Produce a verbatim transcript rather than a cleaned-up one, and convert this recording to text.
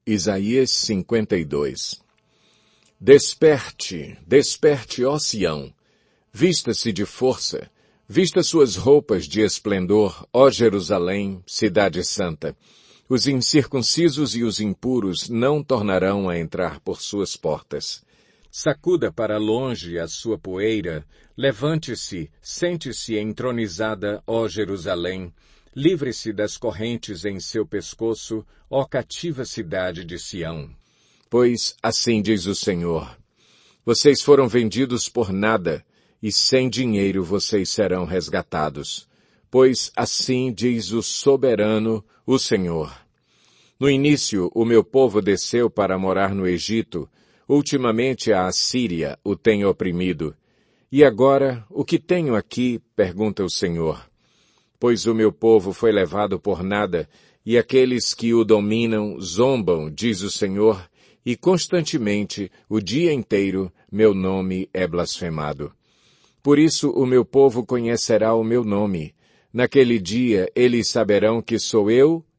Isaías cinquenta e dois. Desperte, desperte, ó Sião, vista-se de força, vista suas roupas de esplendor, ó Jerusalém, cidade santa. Os incircuncisos e os impuros não tornarão a entrar por suas portas. Sacuda para longe a sua poeira, levante-se, sente-se entronizada, ó Jerusalém, livre-se das correntes em seu pescoço, ó cativa cidade de Sião. Pois assim diz o Senhor, vocês foram vendidos por nada, e sem dinheiro vocês serão resgatados. Pois assim diz o soberano, o Senhor. No início, o meu povo desceu para morar no Egito, ultimamente a Assíria o tem oprimido. E agora, o que tenho aqui, pergunta o Senhor. Pois o meu povo foi levado por nada, e aqueles que o dominam zombam, diz o Senhor, e constantemente, o dia inteiro, meu nome é blasfemado. Por isso o meu povo conhecerá o meu nome. Naquele dia eles saberão que sou eu,